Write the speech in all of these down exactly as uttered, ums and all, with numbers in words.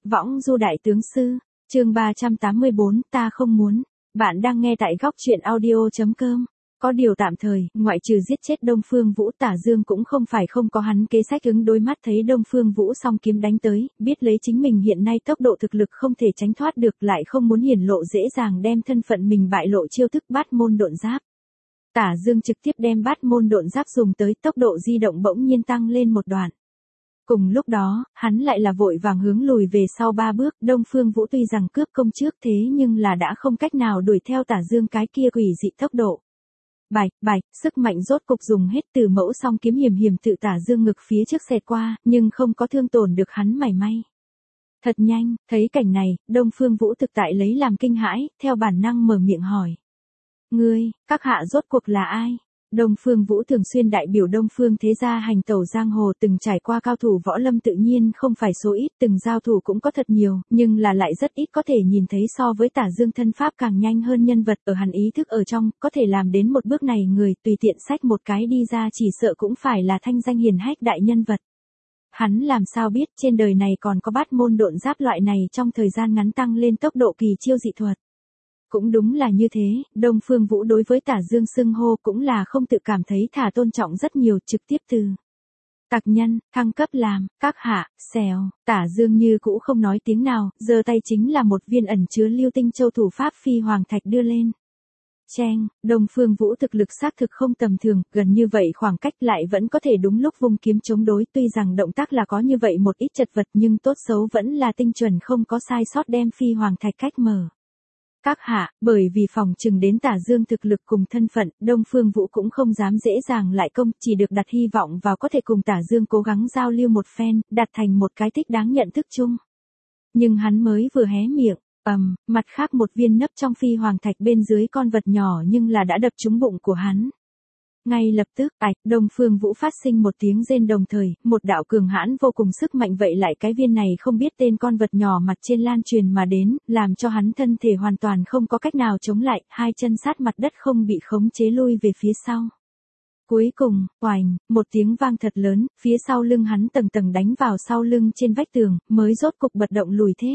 Võng du đại tướng sư, chương ba trăm tám mươi bốn, ta không muốn. Bạn đang nghe tại góc truyện audio chấm com. Có điều tạm thời, ngoại trừ giết chết Đông Phương Vũ, Tả Dương cũng không phải không có hắn kế sách ứng đối. Mắt thấy Đông Phương Vũ song kiếm đánh tới, biết lấy chính mình hiện nay tốc độ thực lực không thể tránh thoát được, lại không muốn hiển lộ dễ dàng đem thân phận mình bại lộ chiêu thức bát môn độn giáp. Tả Dương trực tiếp đem bát môn độn giáp dùng tới, tốc độ di động bỗng nhiên tăng lên một đoạn. Cùng lúc đó, hắn lại là vội vàng hướng lùi về sau ba bước. Đông Phương Vũ tuy rằng cướp công trước thế nhưng là đã không cách nào đuổi theo Tả Dương cái kia quỷ dị tốc độ. Bạch, bạch, sức mạnh rốt cục dùng hết, từ mẫu song kiếm hiểm hiểm tự Tả Dương ngực phía trước xẹt qua, nhưng không có thương tổn được hắn mảy may. Thật nhanh, thấy cảnh này, Đông Phương Vũ thực tại lấy làm kinh hãi, theo bản năng mở miệng hỏi. Ngươi, các hạ rốt cuộc là ai? Đông Phương Vũ thường xuyên đại biểu Đông Phương thế gia hành tẩu giang hồ, từng trải qua cao thủ võ lâm tự nhiên không phải số ít, từng giao thủ cũng có thật nhiều, nhưng là lại rất ít có thể nhìn thấy so với Tả Dương thân pháp càng nhanh hơn nhân vật ở hắn ý thức ở trong, có thể làm đến một bước này người tùy tiện xách một cái đi ra chỉ sợ cũng phải là thanh danh hiển hách đại nhân vật. Hắn làm sao biết trên đời này còn có bát môn độn giáp loại này trong thời gian ngắn tăng lên tốc độ kỳ chiêu dị thuật. Cũng đúng là như thế, Đông Phương Vũ đối với Tả Dương xưng hô cũng là không tự cảm thấy thả tôn trọng rất nhiều, trực tiếp từ tặc nhân, thăng cấp làm, các hạ, xèo. Tả Dương như cũ không nói tiếng nào, giơ tay chính là một viên ẩn chứa lưu tinh châu thủ pháp phi hoàng thạch đưa lên. Cheng, Đông Phương Vũ thực lực xác thực không tầm thường, gần như vậy khoảng cách lại vẫn có thể đúng lúc vung kiếm chống đối, tuy rằng động tác là có như vậy một ít chật vật nhưng tốt xấu vẫn là tinh chuẩn không có sai sót đem phi hoàng thạch cách mở. Các hạ, bởi vì phòng trừng đến Tả Dương thực lực cùng thân phận, Đông Phương Vũ cũng không dám dễ dàng lại công, chỉ được đặt hy vọng vào có thể cùng Tả Dương cố gắng giao lưu một phen, đạt thành một cái thích đáng nhận thức chung. Nhưng hắn mới vừa hé miệng, ầm, mặt khác một viên nấp trong phi hoàng thạch bên dưới con vật nhỏ nhưng là đã đập trúng bụng của hắn. Ngay lập tức, ạch, Đông Phương Vũ phát sinh một tiếng rên, đồng thời, một đạo cường hãn vô cùng sức mạnh vậy lại cái viên này không biết tên con vật nhỏ mặt trên lan truyền mà đến, làm cho hắn thân thể hoàn toàn không có cách nào chống lại, hai chân sát mặt đất không bị khống chế lui về phía sau. Cuối cùng, oành, một tiếng vang thật lớn, phía sau lưng hắn tầng tầng đánh vào sau lưng trên vách tường, mới rốt cục bật động lùi thế.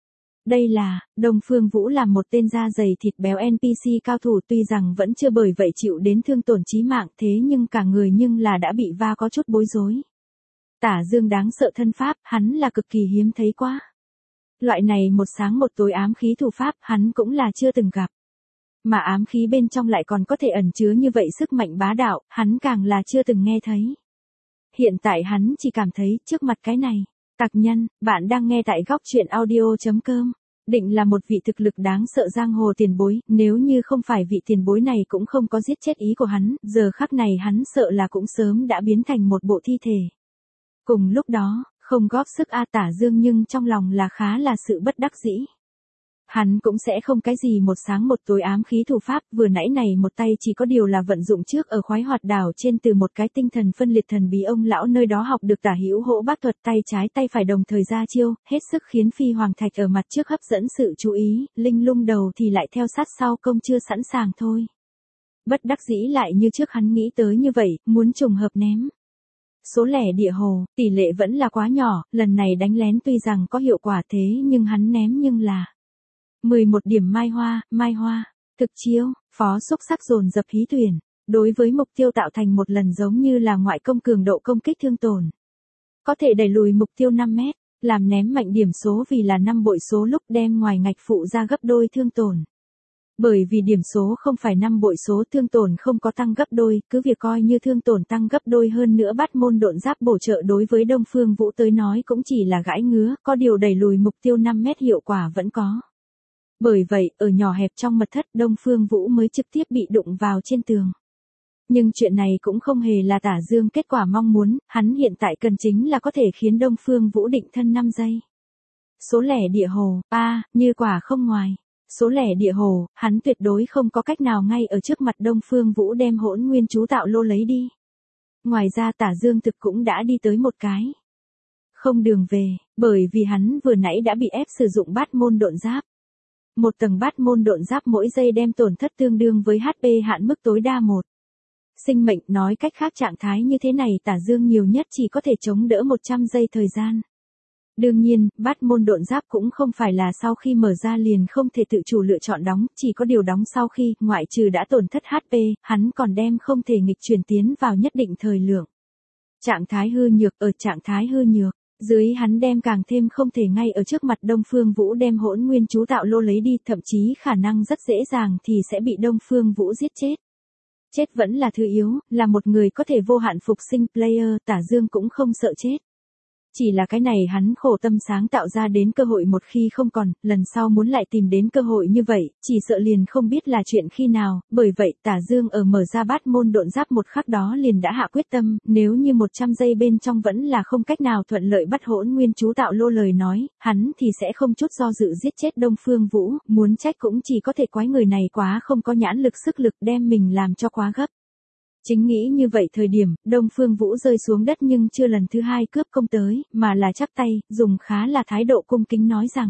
Đây là, Đông Phương Vũ là một tên da dày thịt béo en pê xê cao thủ, tuy rằng vẫn chưa bởi vậy chịu đến thương tổn chí mạng, thế nhưng cả người nhưng là đã bị va có chút bối rối. Tả Dương đáng sợ thân pháp, hắn là cực kỳ hiếm thấy quá. Loại này một sáng một tối ám khí thủ pháp, hắn cũng là chưa từng gặp. Mà ám khí bên trong lại còn có thể ẩn chứa như vậy sức mạnh bá đạo, hắn càng là chưa từng nghe thấy. Hiện tại hắn chỉ cảm thấy trước mặt cái này. Tặc nhân, bạn đang nghe tại góc truyện audio chấm com. Định là một vị thực lực đáng sợ giang hồ tiền bối, nếu như không phải vị tiền bối này cũng không có giết chết ý của hắn, giờ khắc này hắn sợ là cũng sớm đã biến thành một bộ thi thể. Cùng lúc đó, không góp sức A Tả Dương nhưng trong lòng là khá là sự bất đắc dĩ. Hắn cũng sẽ không cái gì một sáng một tối ám khí thủ pháp, vừa nãy này một tay chỉ có điều là vận dụng trước ở khoái hoạt đảo trên từ một cái tinh thần phân liệt thần bí ông lão nơi đó học được Tả Hữu Hỗ Bát thuật, tay trái tay phải đồng thời ra chiêu, hết sức khiến phi hoàng thạch ở mặt trước hấp dẫn sự chú ý, linh lung đầu thì lại theo sát sau công chưa sẵn sàng thôi. Bất đắc dĩ lại như trước hắn nghĩ tới như vậy, muốn trùng hợp ném. Số lẻ địa hồ, tỷ lệ vẫn là quá nhỏ, lần này đánh lén tuy rằng có hiệu quả thế nhưng hắn ném nhưng là mười một điểm mai hoa, mai hoa, thực chiêu, phó xúc sắc dồn dập hí tuyển, đối với mục tiêu tạo thành một lần giống như là ngoại công cường độ công kích thương tổn. Có thể đẩy lùi mục tiêu năm mét, làm ném mạnh điểm số vì là năm bội số lúc đem ngoài ngạch phụ ra gấp đôi thương tổn. Bởi vì điểm số không phải năm bội số, thương tổn không có tăng gấp đôi, cứ việc coi như thương tổn tăng gấp đôi hơn nữa bát môn độn giáp bổ trợ đối với Đông Phương Vũ tới nói cũng chỉ là gãi ngứa, có điều đẩy lùi mục tiêu năm mét hiệu quả vẫn có. Bởi vậy, ở nhỏ hẹp trong mật thất Đông Phương Vũ mới trực tiếp bị đụng vào trên tường. Nhưng chuyện này cũng không hề là Tả Dương kết quả mong muốn, hắn hiện tại cần chính là có thể khiến Đông Phương Vũ định thân năm giây. Số lẻ địa hồ, a, như quả không ngoài. Số lẻ địa hồ, hắn tuyệt đối không có cách nào ngay ở trước mặt Đông Phương Vũ đem hỗn nguyên chú tạo lô lấy đi. Ngoài ra Tả Dương thực cũng đã đi tới một cái không đường về, bởi vì hắn vừa nãy đã bị ép sử dụng bát môn độn giáp. Một tầng bát môn độn giáp mỗi giây đem tổn thất tương đương với hát pê hạn mức tối đa một. Sinh mệnh, nói cách khác trạng thái như thế này Tả Dương nhiều nhất chỉ có thể chống đỡ một trăm giây thời gian. Đương nhiên, bát môn độn giáp cũng không phải là sau khi mở ra liền không thể tự chủ lựa chọn đóng, chỉ có điều đóng sau khi, ngoại trừ đã tổn thất hát pê, hắn còn đem không thể nghịch chuyển tiến vào nhất định thời lượng. Trạng thái hư nhược, ở trạng thái hư nhược, dưới hắn đem càng thêm không thể ngay ở trước mặt Đông Phương Vũ đem hỗn nguyên chú tạo lô lấy đi, thậm chí khả năng rất dễ dàng thì sẽ bị Đông Phương Vũ giết chết. Chết vẫn là thứ yếu, là một người có thể vô hạn phục sinh player, Tả Dương cũng không sợ chết. Chỉ là cái này hắn khổ tâm sáng tạo ra đến cơ hội một khi không còn, lần sau muốn lại tìm đến cơ hội như vậy, chỉ sợ liền không biết là chuyện khi nào, bởi vậy Tả Dương ở mở ra bát môn độn giáp một khắc đó liền đã hạ quyết tâm, nếu như một trăm giây bên trong vẫn là không cách nào thuận lợi bắt hỗn nguyên chú tạo lô lời nói, hắn thì sẽ không chút do dự giết chết Đông Phương Vũ, muốn trách cũng chỉ có thể quái người này quá không có nhãn lực sức lực đem mình làm cho quá gấp. Chính nghĩ như vậy thời điểm, Đông Phương Vũ rơi xuống đất nhưng chưa lần thứ hai cướp công tới, mà là chắp tay, dùng khá là thái độ cung kính nói rằng.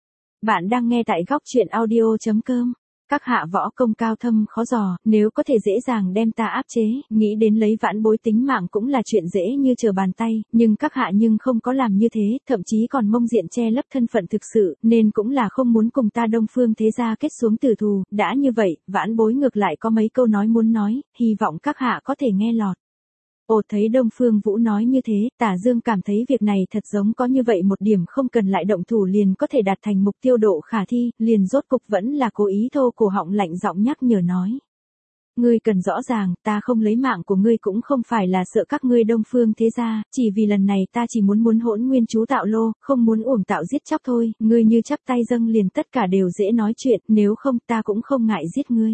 Bạn đang nghe tại góc chuyện audio chấm com. Các hạ võ công cao thâm khó dò, nếu có thể dễ dàng đem ta áp chế, nghĩ đến lấy vãn bối tính mạng cũng là chuyện dễ như trở bàn tay, nhưng các hạ nhưng không có làm như thế, thậm chí còn mông diện che lấp thân phận thực sự, nên cũng là không muốn cùng ta Đông Phương thế gia kết xuống tử thù, đã như vậy, vãn bối ngược lại có mấy câu nói muốn nói, hy vọng các hạ có thể nghe lọt. Ồ, thấy Đông Phương Vũ nói như thế, Tả Dương cảm thấy việc này thật giống có như vậy một điểm không cần lại động thủ liền có thể đạt thành mục tiêu độ khả thi, liền rốt cục vẫn là cố ý thô cổ họng lạnh giọng nhắc nhở nói. Ngươi cần rõ ràng, ta không lấy mạng của ngươi cũng không phải là sợ các ngươi Đông Phương thế gia, chỉ vì lần này ta chỉ muốn muốn hỗn nguyên chú tạo lô, không muốn uổng tạo giết chóc thôi, ngươi như chắp tay dâng liền tất cả đều dễ nói chuyện, nếu không ta cũng không ngại giết ngươi.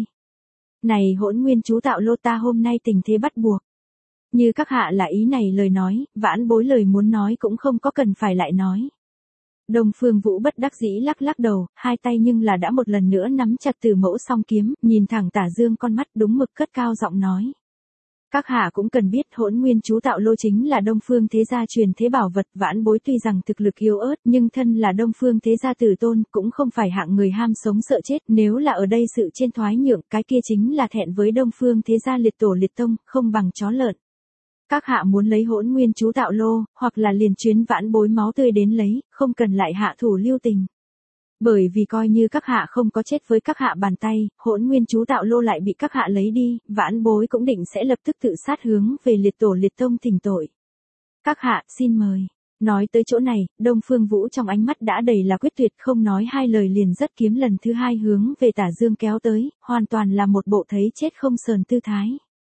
Này hỗn nguyên chú tạo lô ta hôm nay tình thế bắt buộc. Như các hạ là ý này lời nói, vãn bối lời muốn nói cũng không có cần phải lại nói. Đông Phương Vũ bất đắc dĩ lắc lắc đầu, hai tay nhưng là đã một lần nữa nắm chặt Từ Mẫu song kiếm, nhìn thẳng Tả Dương con mắt đúng mực cất cao giọng nói. Các hạ cũng cần biết hỗn nguyên chú tạo lô chính là Đông Phương thế gia truyền thế bảo vật, vãn bối tuy rằng thực lực yếu ớt nhưng thân là Đông Phương thế gia tử tôn cũng không phải hạng người ham sống sợ chết, nếu là ở đây sự trên thoái nhượng cái kia chính là thẹn với Đông Phương thế gia liệt tổ liệt tông, không bằng chó lợn. Các hạ muốn lấy hỗn nguyên chú tạo lô, hoặc là liền chuyến vãn bối máu tươi đến lấy, không cần lại hạ thủ lưu tình. Bởi vì coi như các hạ không có chết với các hạ bàn tay, hỗn nguyên chú tạo lô lại bị các hạ lấy đi, vãn bối cũng định sẽ lập tức tự sát hướng về liệt tổ liệt tông thỉnh tội. Các hạ, xin mời. Nói tới chỗ này, Đông Phương Vũ trong ánh mắt đã đầy là quyết tuyệt, không nói hai lời liền rất kiếm lần thứ hai hướng về Tả Dương kéo tới, hoàn toàn là một bộ thấy chết không sờn tư thái.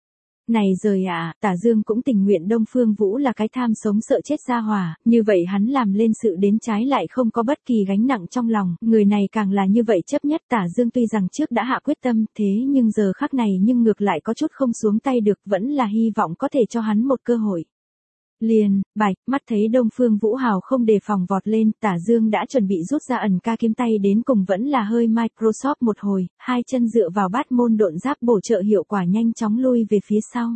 Này rời ạ, à, Tả Dương cũng tình nguyện Đông Phương Vũ là cái tham sống sợ chết ra hỏa, như vậy hắn làm lên sự đến trái lại không có bất kỳ gánh nặng trong lòng, người này càng là như vậy chấp nhất. Tả Dương tuy rằng trước đã hạ quyết tâm, thế nhưng giờ khắc này nhưng ngược lại có chút không xuống tay được, vẫn là hy vọng có thể cho hắn một cơ hội. Liền, bạch, mắt thấy Đông Phương Vũ hào không đề phòng vọt lên, Tả Dương đã chuẩn bị rút ra ẩn ca kiếm tay đến cùng vẫn là hơi Microsoft một hồi, hai chân dựa vào bát môn độn giáp bổ trợ hiệu quả nhanh chóng lui về phía sau.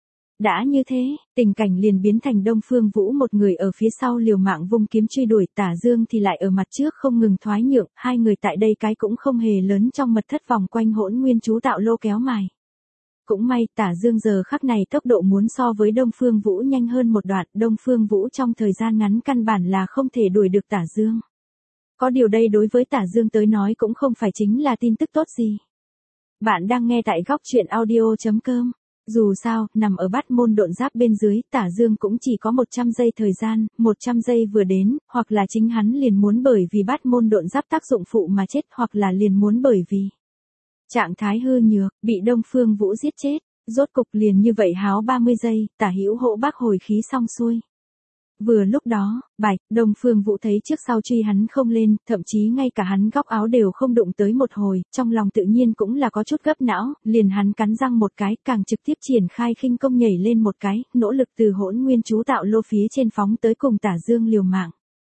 Đã như thế, tình cảnh liền biến thành Đông Phương Vũ một người ở phía sau liều mạng vung kiếm truy đuổi, Tả Dương thì lại ở mặt trước không ngừng thoái nhượng, hai người tại đây cái cũng không hề lớn trong mật thất vòng quanh hỗn nguyên chú tạo lô kéo mài. Cũng may, Tả Dương giờ khắc này tốc độ muốn so với Đông Phương Vũ nhanh hơn một đoạn, Đông Phương Vũ trong thời gian ngắn căn bản là không thể đuổi được Tả Dương. Có điều đây đối với Tả Dương tới nói cũng không phải chính là tin tức tốt gì. Bạn đang nghe tại góc chuyện audio chấm com. Dù sao, nằm ở bát môn độn giáp bên dưới, Tả Dương cũng chỉ có một trăm giây thời gian, một trăm giây vừa đến, hoặc là chính hắn liền muốn bởi vì bát môn độn giáp tác dụng phụ mà chết, hoặc là liền muốn bởi vì trạng thái hư nhược, bị Đông Phương Vũ giết chết, rốt cục liền như vậy háo ba mươi giây, Tả Hữu Hỗ bác hồi khí xong xuôi. Vừa lúc đó, bạch, Đông Phương Vũ thấy trước sau truy hắn không lên, thậm chí ngay cả hắn góc áo đều không đụng tới một hồi, trong lòng tự nhiên cũng là có chút gấp não, liền hắn cắn răng một cái, càng trực tiếp triển khai khinh công nhảy lên một cái, nỗ lực từ hỗn nguyên chú tạo lô phía trên phóng tới cùng Tả Dương liều mạng.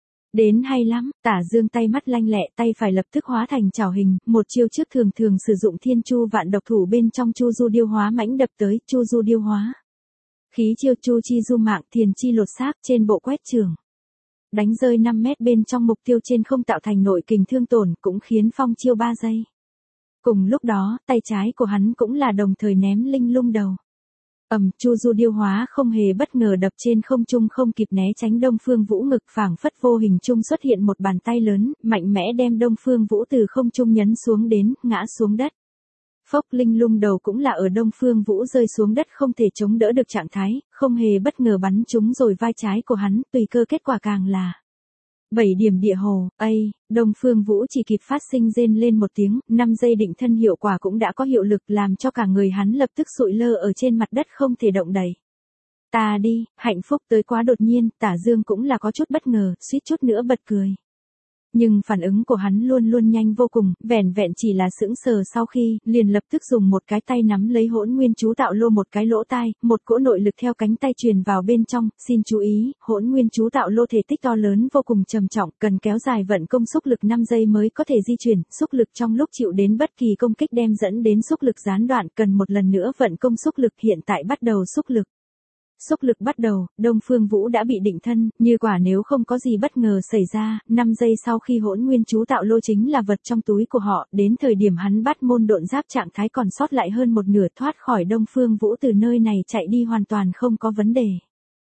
Đến hay lắm, Tả Dương tay mắt lanh lẹ, tay phải lập tức hóa thành chảo hình, một chiêu trước thường thường sử dụng thiên chu vạn độc thủ bên trong chu du điêu hóa mãnh đập tới, chu du điêu hóa. Khí chiêu chu chi du mạng, thiền chi lột xác trên bộ quét trường. Đánh rơi năm mét bên trong mục tiêu trên không tạo thành nội kình thương tổn, cũng khiến phong chiêu ba giây. Cùng lúc đó, tay trái của hắn cũng là đồng thời ném linh lung đầu. Ầm, Chu Du điêu hóa không hề bất ngờ đập trên không trung không kịp né tránh Đông Phương Vũ ngực phảng phất vô hình trung xuất hiện một bàn tay lớn, mạnh mẽ đem Đông Phương Vũ từ không trung nhấn xuống đến, ngã xuống đất. Phốc linh lung đầu cũng là ở Đông Phương Vũ rơi xuống đất không thể chống đỡ được trạng thái, không hề bất ngờ bắn trúng rồi vai trái của hắn, tùy cơ kết quả càng là bảy điểm địa hồ, ây, Đông Phương Vũ chỉ kịp phát sinh rên lên một tiếng, năm giây định thân hiệu quả cũng đã có hiệu lực làm cho cả người hắn lập tức sụi lơ ở trên mặt đất không thể động đậy. Ta đi, hạnh phúc tới quá đột nhiên, Tả Dương cũng là có chút bất ngờ, suýt chút nữa bật cười. Nhưng phản ứng của hắn luôn luôn nhanh vô cùng, vẻn vẹn chỉ là sững sờ sau khi, liền lập tức dùng một cái tay nắm lấy hỗn nguyên chú tạo lô một cái lỗ tai, một cỗ nội lực theo cánh tay truyền vào bên trong, xin chú ý, hỗn nguyên chú tạo lô thể tích to lớn vô cùng trầm trọng, cần kéo dài vận công xúc lực năm giây mới có thể di chuyển, xúc lực trong lúc chịu đến bất kỳ công kích đem dẫn đến xúc lực gián đoạn, cần một lần nữa vận công xúc lực hiện tại bắt đầu xúc lực. Xúc lực bắt đầu, Đông Phương Vũ đã bị định thân, như quả nếu không có gì bất ngờ xảy ra, năm giây sau khi hỗn nguyên chú tạo lô chính là vật trong túi của họ, đến thời điểm hắn bắt môn độn giáp trạng thái còn sót lại hơn một nửa thoát khỏi Đông Phương Vũ từ nơi này chạy đi hoàn toàn không có vấn đề.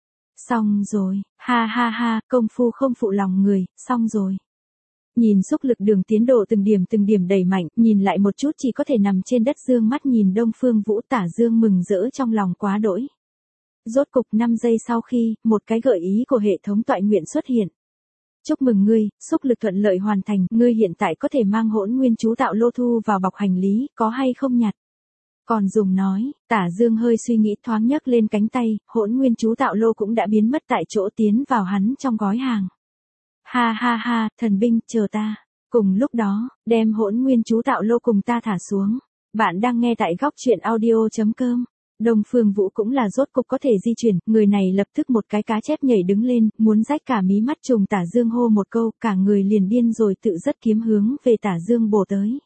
Xong rồi, ha ha ha, công phu không phụ lòng người, xong rồi. Nhìn xúc lực đường tiến độ từng điểm từng điểm đẩy mạnh, nhìn lại một chút chỉ có thể nằm trên đất dương mắt nhìn Đông Phương Vũ Tả Dương mừng rỡ trong lòng quá đỗi. Rốt cục năm giây sau khi, một cái gợi ý của hệ thống toại nguyện xuất hiện. Chúc mừng ngươi, xúc lực thuận lợi hoàn thành, ngươi hiện tại có thể mang hỗn nguyên chú tạo lô thu vào bọc hành lý, có hay không nhặt? Còn dùng nói, Tả Dương hơi suy nghĩ thoáng nhấc lên cánh tay, hỗn nguyên chú tạo lô cũng đã biến mất tại chỗ tiến vào hắn trong gói hàng. Ha ha ha, thần binh, chờ ta. Cùng lúc đó, đem hỗn nguyên chú tạo lô cùng ta thả xuống. Bạn đang nghe tại góc truyện audio chấm com. Đông Phương Vũ cũng là rốt cục có thể di chuyển, người này lập tức một cái cá chép nhảy đứng lên, muốn rách cả mí mắt trùng Tả Dương hô một câu, cả người liền điên rồi tự rất kiếm hướng về Tả Dương bổ tới.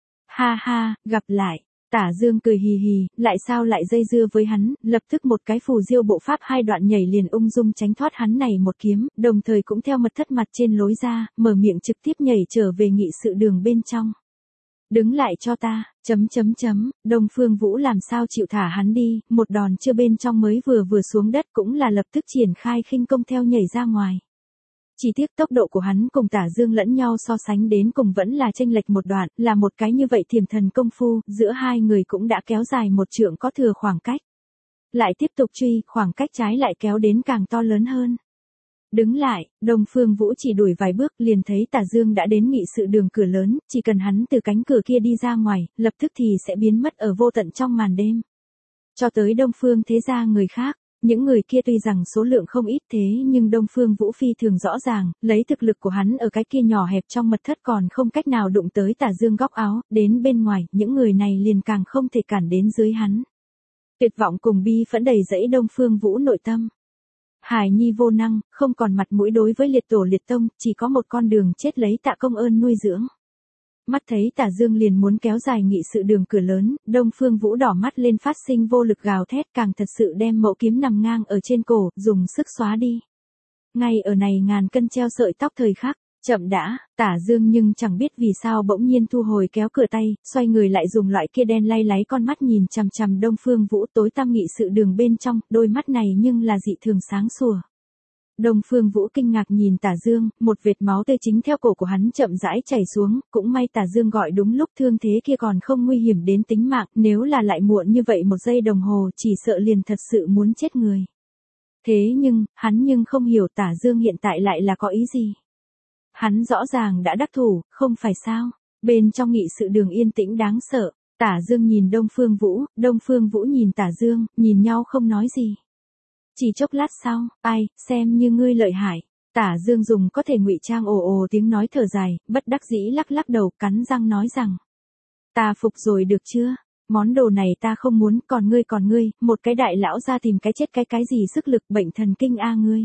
Ha ha, gặp lại. Tả Dương cười hì hì, lại sao lại dây dưa với hắn, lập tức một cái phù diêu bộ pháp hai đoạn nhảy liền ung dung tránh thoát hắn này một kiếm, đồng thời cũng theo mật thất mặt trên lối ra, mở miệng trực tiếp nhảy trở về nghị sự đường bên trong. Đứng lại cho ta, chấm chấm chấm, Đông Phương Vũ làm sao chịu thả hắn đi, một đòn chưa bên trong mới vừa vừa xuống đất cũng là lập tức triển khai khinh công theo nhảy ra ngoài. Chỉ tiếc tốc độ của hắn cùng Tả Dương lẫn nhau so sánh đến cùng vẫn là chênh lệch một đoạn, là một cái như vậy thiềm thần công phu, giữa hai người cũng đã kéo dài một trượng có thừa khoảng cách. Lại tiếp tục truy, khoảng cách trái lại kéo đến càng to lớn hơn. Đứng lại, Đông Phương Vũ chỉ đuổi vài bước liền thấy Tả Dương đã đến nghị sự đường cửa lớn, chỉ cần hắn từ cánh cửa kia đi ra ngoài, lập tức thì sẽ biến mất ở vô tận trong màn đêm. Cho tới Đông Phương thế gia người khác, những người kia tuy rằng số lượng không ít thế nhưng Đông Phương Vũ phi thường rõ ràng, lấy thực lực của hắn ở cái kia nhỏ hẹp trong mật thất còn không cách nào đụng tới Tả Dương góc áo, đến bên ngoài, những người này liền càng không thể cản đến dưới hắn. Tuyệt vọng cùng bi phẫn đầy dẫy Đông Phương Vũ nội tâm. Hài nhi vô năng, không còn mặt mũi đối với liệt tổ liệt tông, chỉ có một con đường chết lấy Tạ Công Ơn nuôi dưỡng. Mắt thấy Tả Dương liền muốn kéo dài nghị sự đường cửa lớn, Đông Phương Vũ đỏ mắt lên phát sinh vô lực gào thét càng thật sự đem mẫu kiếm nằm ngang ở trên cổ, dùng sức xóa đi. Ngay ở này ngàn cân treo sợi tóc thời khắc, chậm đã, Tả Dương nhưng chẳng biết vì sao bỗng nhiên thu hồi kéo cửa tay, xoay người lại dùng loại kia đen lay láy con mắt nhìn chằm chằm Đông Phương Vũ tối tăm nghị sự đường bên trong, đôi mắt này nhưng là dị thường sáng sủa. Đông Phương Vũ kinh ngạc nhìn Tả Dương, một vệt máu tươi chính theo cổ của hắn chậm rãi chảy xuống, cũng may Tả Dương gọi đúng lúc thương thế kia còn không nguy hiểm đến tính mạng, nếu là lại muộn như vậy một giây đồng hồ chỉ sợ liền thật sự muốn chết người. Thế nhưng, hắn nhưng không hiểu Tả Dương hiện tại lại là có ý gì. Hắn rõ ràng đã đắc thủ, không phải sao? Bên trong nghị sự đường yên tĩnh đáng sợ, Tả Dương nhìn Đông Phương Vũ, Đông Phương Vũ nhìn Tả Dương, nhìn nhau không nói gì. Chỉ chốc lát sau, ai, xem như ngươi lợi hại. Tả Dương dùng có thể ngụy trang ồ ồ tiếng nói thở dài, bất đắc dĩ lắc lắc đầu, cắn răng nói rằng. Ta phục rồi được chưa? Món đồ này ta không muốn, còn ngươi còn ngươi, một cái đại lão ra tìm cái chết cái cái gì sức lực bệnh thần kinh a ngươi.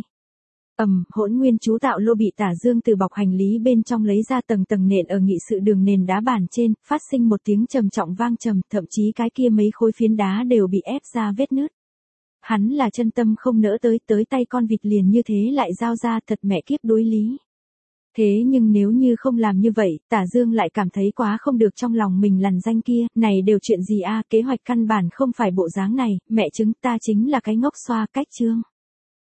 Ầm, hỗn nguyên chú tạo lô bị Tả Dương từ bọc hành lý bên trong lấy ra tầng tầng nện ở nghị sự đường nền đá bàn trên, phát sinh một tiếng trầm trọng vang trầm, thậm chí cái kia mấy khối phiến đá đều bị ép ra vết nứt. Hắn là chân tâm không nỡ tới, tới tay con vịt liền như thế lại giao ra thật mẹ kiếp đối lý. Thế nhưng nếu như không làm như vậy, Tả Dương lại cảm thấy quá không được trong lòng mình lằn danh kia, này đều chuyện gì a, kế hoạch căn bản không phải bộ dáng này, mẹ chứng ta chính là cái ngốc xoa cách Trương.